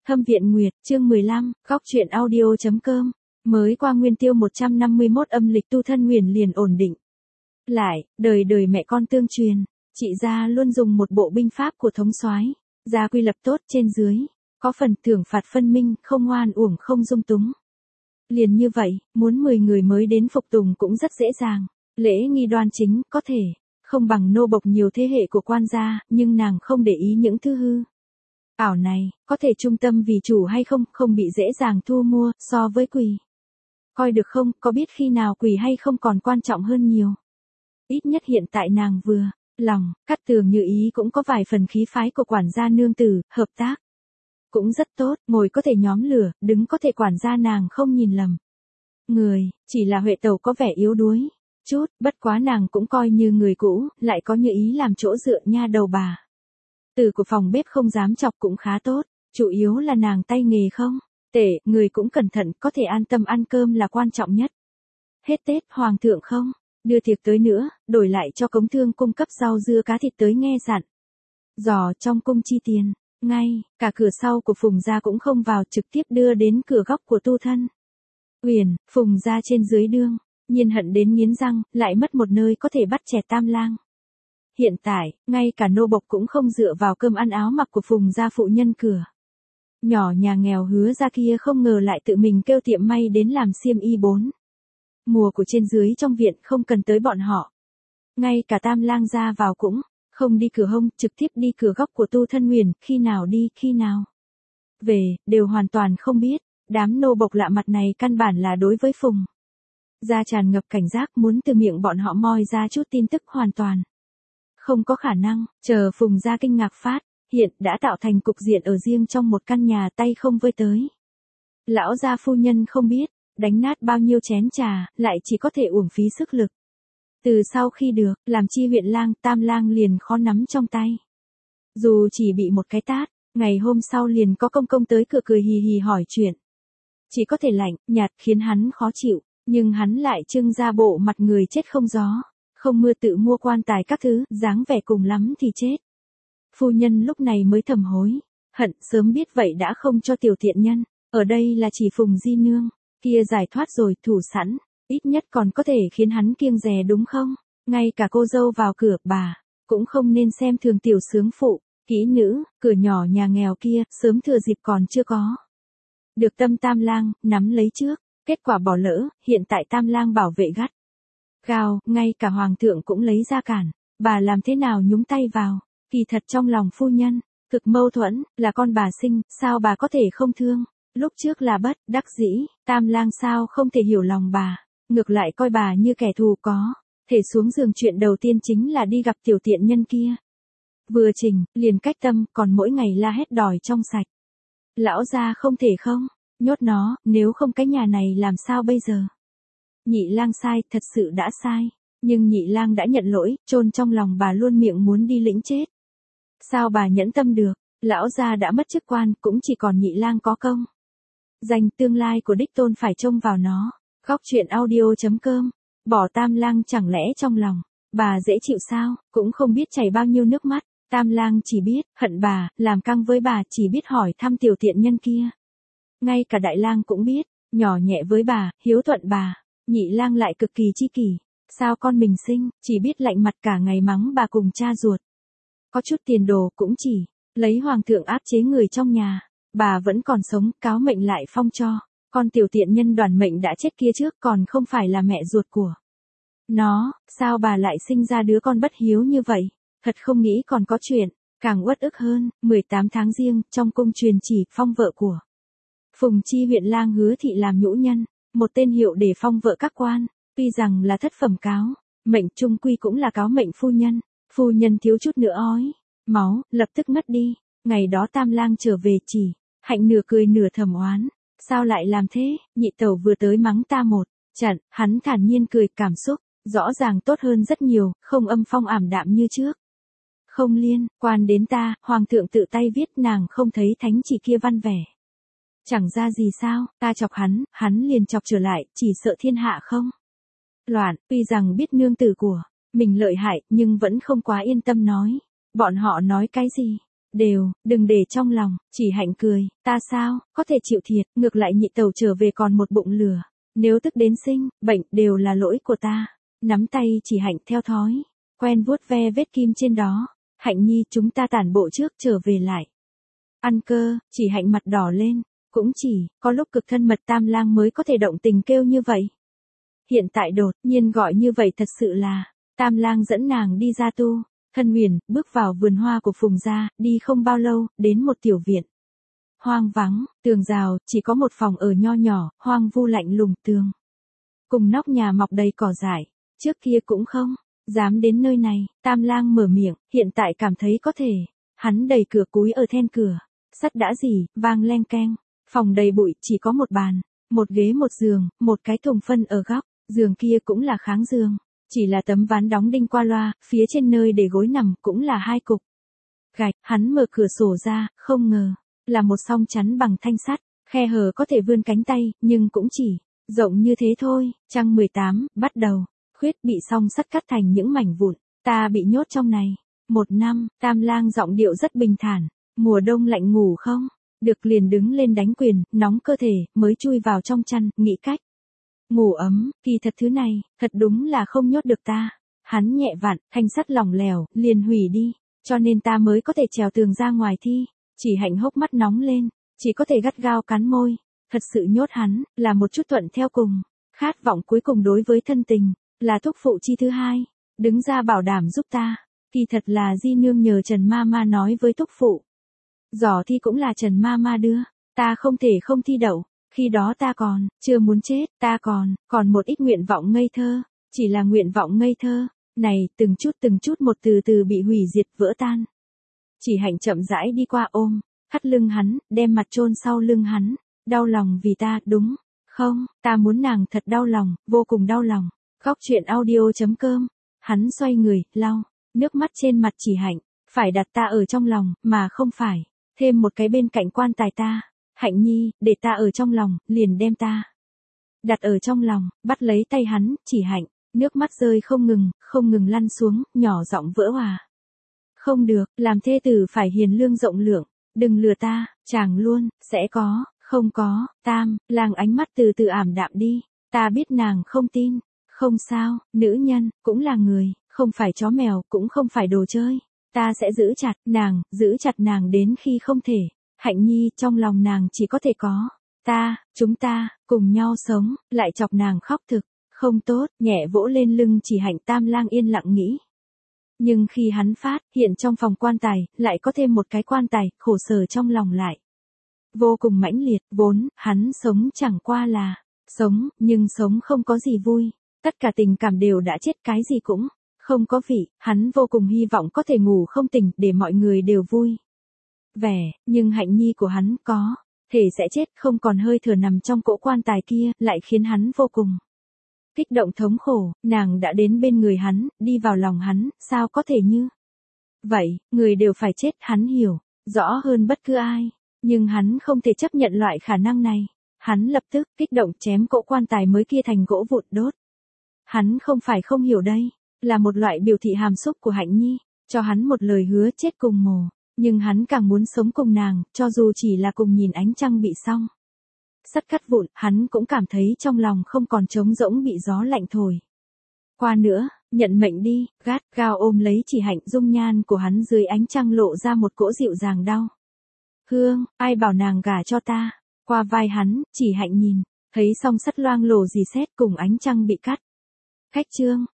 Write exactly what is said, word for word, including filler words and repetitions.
Hâm Viện Nguyệt, chương mười lăm, góc truyện audio.com. Mới qua nguyên tiêu một trăm năm mươi mốt âm lịch tu thân nguyền liền ổn định. Lại, đời đời mẹ con tương truyền, chị gia luôn dùng một bộ binh pháp của thống soái, gia quy lập tốt trên dưới, có phần thưởng phạt phân minh, không ngoan uổng không dung túng. Liền như vậy, muốn mười người mới đến phục tùng cũng rất dễ dàng, lễ nghi đoan chính, có thể không bằng nô bộc nhiều thế hệ của quan gia, nhưng nàng không để ý những thứ hư ảo này, có thể trung tâm vì chủ hay không, không bị dễ dàng thu mua, so với quỳ. Coi được không, có biết khi nào quỳ hay không còn quan trọng hơn nhiều. Ít nhất hiện tại nàng vừa, lòng, Cát Tường Như Ý cũng có vài phần khí phái của quản gia nương tử, hợp tác. Cũng rất tốt, ngồi có thể nhóm lửa, đứng có thể quản gia nàng không nhìn lầm. Người, chỉ là Huệ Tẩu có vẻ yếu đuối chút, bất quá nàng cũng coi như người cũ, lại có Như Ý làm chỗ dựa nha đầu bà. Từ của phòng bếp không dám chọc cũng khá tốt, chủ yếu là nàng tay nghề không tệ, người cũng cẩn thận, có thể an tâm ăn cơm là quan trọng nhất. Hết Tết, Hoàng thượng không đưa tiệc tới nữa, đổi lại cho Cống Thương cung cấp rau dưa cá thịt tới nghe dặn. Dò trong cung chi tiền, ngay, cả cửa sau của Phùng gia cũng không vào, trực tiếp đưa đến cửa góc của tu thân Uyển. Phùng gia trên dưới đương, nhiên hận đến nghiến răng, lại mất một nơi có thể bắt chẹt Tam Lang. Hiện tại, ngay cả nô bộc cũng không dựa vào cơm ăn áo mặc của Phùng gia phụ nhân cửa nhỏ nhà nghèo Hứa gia kia không ngờ lại tự mình kêu tiệm may đến làm xiêm y bốn mùa của trên dưới trong viện, không cần tới bọn họ. Ngay cả Tam Lang ra vào cũng không đi cửa hông, trực tiếp đi cửa góc của tu thân Uyển, khi nào đi, khi nào về, đều hoàn toàn không biết. Đám nô bộc lạ mặt này căn bản là đối với Phùng gia tràn ngập cảnh giác, muốn từ miệng bọn họ moi ra chút tin tức hoàn toàn không có khả năng. Chờ Phùng gia kinh ngạc phát hiện đã tạo thành cục diện ở riêng trong một căn nhà, tay không vơi tới. Lão gia phu nhân không biết đánh nát bao nhiêu chén trà, lại chỉ có thể uổng phí sức lực. Từ sau khi được làm chi huyện lang, Tam Lang liền khó nắm trong tay. Dù chỉ bị một cái tát, ngày hôm sau liền có công công tới cửa cười hì hì hỏi chuyện. Chỉ có thể lạnh nhạt khiến hắn khó chịu, nhưng hắn lại trưng ra bộ mặt người chết không gió không mưa, tự mua quan tài các thứ, dáng vẻ cùng lắm thì chết. Phu nhân lúc này mới thầm hối hận, sớm biết vậy đã không cho tiểu thiện nhân, ở đây là chỉ Phùng di nương kia giải thoát rồi, thủ sẵn, ít nhất còn có thể khiến hắn kiêng dè đúng không? Ngay cả cô dâu vào cửa, bà cũng không nên xem thường tiểu sướng phụ, kỹ nữ, cửa nhỏ nhà nghèo kia, sớm thừa dịp còn chưa có được tâm Tam Lang nắm lấy trước, kết quả bỏ lỡ, hiện tại Tam Lang bảo vệ gắt gao, ngay cả Hoàng thượng cũng lấy ra cản, bà làm thế nào nhúng tay vào. Kỳ thật trong lòng phu nhân cực mâu thuẫn, là con bà sinh, sao bà có thể không thương. Lúc trước là bất đắc dĩ, Tam Lang sao không thể hiểu lòng bà, ngược lại coi bà như kẻ thù, có thể xuống giường chuyện đầu tiên chính là đi gặp tiểu tiện nhân kia. Vừa trình, liền cách tâm, còn mỗi ngày la hét đòi trong sạch. Lão gia không thể không nhốt nó, nếu không cái nhà này làm sao bây giờ. Nhị Lang sai, thật sự đã sai, nhưng Nhị Lang đã nhận lỗi, chôn trong lòng bà luôn miệng muốn đi lĩnh chết. Sao bà nhẫn tâm được, lão gia đã mất chức quan, cũng chỉ còn Nhị Lang có công danh, tương lai của đích tôn phải trông vào nó. Góc truyện audio.com. Bỏ Tam Lang chẳng lẽ trong lòng bà dễ chịu sao, cũng không biết chảy bao nhiêu nước mắt. Tam Lang chỉ biết hận bà, làm căng với bà, chỉ biết hỏi thăm tiểu tiện nhân kia. Ngay cả Đại Lang cũng biết nhỏ nhẹ với bà, hiếu thuận bà. Nhị Lang lại cực kỳ chi kỷ, sao con mình sinh, chỉ biết lạnh mặt cả ngày mắng bà cùng cha ruột. Có chút tiền đồ cũng chỉ lấy Hoàng thượng áp chế người trong nhà. Bà vẫn còn sống, cáo mệnh lại phong cho con tiểu tiện nhân đoàn mệnh đã chết kia trước, còn không phải là mẹ ruột của nó. Sao bà lại sinh ra đứa con bất hiếu như vậy. Thật không nghĩ còn có chuyện càng uất ức hơn. mười tám tháng Giêng, trong cung truyền chỉ phong vợ của Phùng chi huyện lang Hứa thị làm nhũ nhân, một tên hiệu để phong vợ các quan. Tuy rằng là thất phẩm cáo mệnh, chung quy cũng là cáo mệnh phu nhân. Phu nhân thiếu chút nữa ói máu, lập tức mất đi. Ngày đó Tam Lang trở về chỉ hạnh nửa cười nửa thầm oán. Sao lại làm thế, nhị tẩu vừa tới mắng ta một trận, hắn thản nhiên cười, cảm xúc rõ ràng tốt hơn rất nhiều, không âm phong ảm đạm như trước. Không liên quan đến ta, Hoàng thượng tự tay viết, nàng không thấy thánh chỉ kia văn vẻ chẳng ra gì sao, ta chọc hắn, hắn liền chọc trở lại, chỉ sợ thiên hạ không loạn. Tuy rằng biết nương tử của mình lợi hại, nhưng vẫn không quá yên tâm nói. Bọn họ nói cái gì Đều, đừng để trong lòng, Chỉ Hạnh cười, ta sao, có thể chịu thiệt, ngược lại nhị tẩu trở về còn một bụng lửa. Nếu tức đến sinh, bệnh, đều là lỗi của ta. Nắm tay Chỉ Hạnh theo thói, quen vuốt ve vết kim trên đó. Hạnh nhi, chúng ta tản bộ trước, trở về lại. Ăn cơ, Chỉ Hạnh mặt đỏ lên, cũng chỉ, có lúc cực thân mật Tam Lang mới có thể động tình kêu như vậy. Hiện tại đột nhiên gọi như vậy thật sự là, Tam Lang dẫn nàng đi ra tu. Thân Huyền, bước vào vườn hoa của Phùng gia, đi không bao lâu, đến một tiểu viện. Hoang vắng, tường rào, chỉ có một phòng ở nho nhỏ, hoang vu lạnh lùng tường. Cùng nóc nhà mọc đầy cỏ dại, trước kia cũng không, dám đến nơi này, Tam Lang mở miệng, hiện tại cảm thấy có thể. Hắn đẩy cửa cúi ở then cửa, sắt đã gì, vang leng keng, phòng đầy bụi, chỉ có một bàn, một ghế một giường, một cái thùng phân ở góc, giường kia cũng là kháng giường. Chỉ là tấm ván đóng đinh qua loa, phía trên nơi để gối nằm cũng là hai cục gạch. Hắn mở cửa sổ ra, không ngờ, là một song chắn bằng thanh sắt, khe hở có thể vươn cánh tay, nhưng cũng chỉ rộng như thế thôi. Trang mười tám, bắt đầu, khuyết bị song sắt cắt thành những mảnh vụn, ta bị nhốt trong này. Một năm, Tam Lang giọng điệu rất bình thản, mùa đông lạnh ngủ không? Được liền đứng lên đánh quyền, nóng cơ thể, mới chui vào trong chăn, nghĩ cách. Ngủ ấm, kỳ thật thứ này, thật đúng là không nhốt được ta. Hắn nhẹ vặn, thanh sắt lỏng lẻo, liền hủy đi, cho nên ta mới có thể trèo tường ra ngoài thi. Chỉ Hạnh hốc mắt nóng lên, chỉ có thể gắt gao cắn môi. Thật sự nhốt hắn, là một chút thuận theo cùng. Khát vọng cuối cùng đối với thân tình, là thúc phụ chi thứ hai. Đứng ra bảo đảm giúp ta. Kỳ thật là Di Nương nhờ Trần Ma Ma nói với thúc phụ. Giỏ thi cũng là Trần Ma Ma đưa, ta không thể không thi đậu. Khi đó ta còn, chưa muốn chết, ta còn, còn một ít nguyện vọng ngây thơ, chỉ là nguyện vọng ngây thơ, này, từng chút từng chút một từ từ bị hủy diệt vỡ tan. Chỉ Hạnh chậm rãi đi qua ôm, thắt lưng hắn, đem mặt chôn sau lưng hắn, đau lòng vì ta, đúng, không, ta muốn nàng thật đau lòng, vô cùng đau lòng. Góc truyện audio.com, hắn xoay người, lau, nước mắt trên mặt Chỉ Hạnh, phải đặt ta ở trong lòng, mà không phải, thêm một cái bên cạnh quan tài ta. Hạnh nhi, để ta ở trong lòng, liền đem ta đặt ở trong lòng, bắt lấy tay hắn, Chỉ Hạnh, nước mắt rơi không ngừng, không ngừng lăn xuống, nhỏ giọng vỡ hòa. Không được, làm thê tử phải hiền lương rộng lượng, đừng lừa ta, chàng luôn, sẽ có, không có. Tam Lang ánh mắt từ từ ảm đạm đi, ta biết nàng không tin, không sao, nữ nhân, cũng là người, không phải chó mèo, cũng không phải đồ chơi, ta sẽ giữ chặt nàng, giữ chặt nàng đến khi không thể. Hạnh nhi, trong lòng nàng chỉ có thể có ta, chúng ta, cùng nhau sống, lại chọc nàng khóc thực, không tốt, nhẹ vỗ lên lưng Chỉ Hạnh. Tam Lang yên lặng nghĩ. Nhưng khi hắn phát hiện trong phòng quan tài, lại có thêm một cái quan tài, khổ sở trong lòng lại. Vô cùng mãnh liệt, vốn, hắn sống chẳng qua là, sống, nhưng sống không có gì vui, tất cả tình cảm đều đã chết, cái gì cũng không có vị, hắn vô cùng hy vọng có thể ngủ không tỉnh, để mọi người đều vui vẻ, nhưng Hạnh nhi của hắn có thể sẽ chết, không còn hơi thở nằm trong cỗ quan tài kia, lại khiến hắn vô cùng kích động thống khổ. Nàng đã đến bên người hắn, đi vào lòng hắn, sao có thể như vậy, người đều phải chết, hắn hiểu rõ hơn bất cứ ai, nhưng hắn không thể chấp nhận loại khả năng này. Hắn lập tức kích động chém cỗ quan tài mới kia thành gỗ vụn đốt. Hắn không phải không hiểu đây là một loại biểu thị hàm xúc của Hạnh nhi, cho hắn một lời hứa chết cùng mồ. Nhưng hắn càng muốn sống cùng nàng, cho dù chỉ là cùng nhìn ánh trăng bị xong sắt cắt vụn, hắn cũng cảm thấy trong lòng không còn trống rỗng bị gió lạnh thổi qua nữa. Nhận mệnh đi, gắt gao ôm lấy Chỉ Hạnh, dung nhan của hắn dưới ánh trăng lộ ra một cỗ dịu dàng đau. Hương, ai bảo nàng gả cho ta? Qua vai hắn, Chỉ Hạnh nhìn, thấy song sắt loang lổ rì sét cùng ánh trăng bị cắt cách chương.